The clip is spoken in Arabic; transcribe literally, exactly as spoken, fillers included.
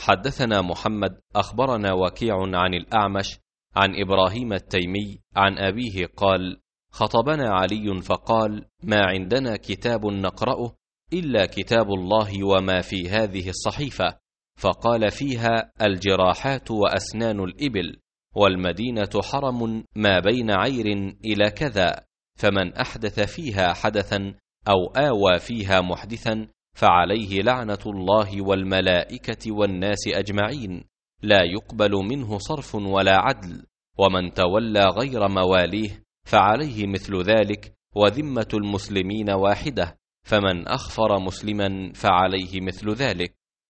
حدثنا محمد أخبرنا وكيع عن الأعمش عن إبراهيم التيمي عن أبيه قال: خطبنا علي فقال: ما عندنا كتاب نقرأه إلا كتاب الله وما في هذه الصحيفة، فقال فيها: الجراحات وأسنان الإبل، والمدينة حرم ما بين عير إلى كذا، فمن أحدث فيها حدثا أو آوى فيها محدثا فعليه لعنة الله والملائكة والناس أجمعين، لا يقبل منه صرف ولا عدل، ومن تولى غير مواليه فعليه مثل ذلك، وذمة المسلمين واحدة، فمن أخفر مسلما فعليه مثل ذلك.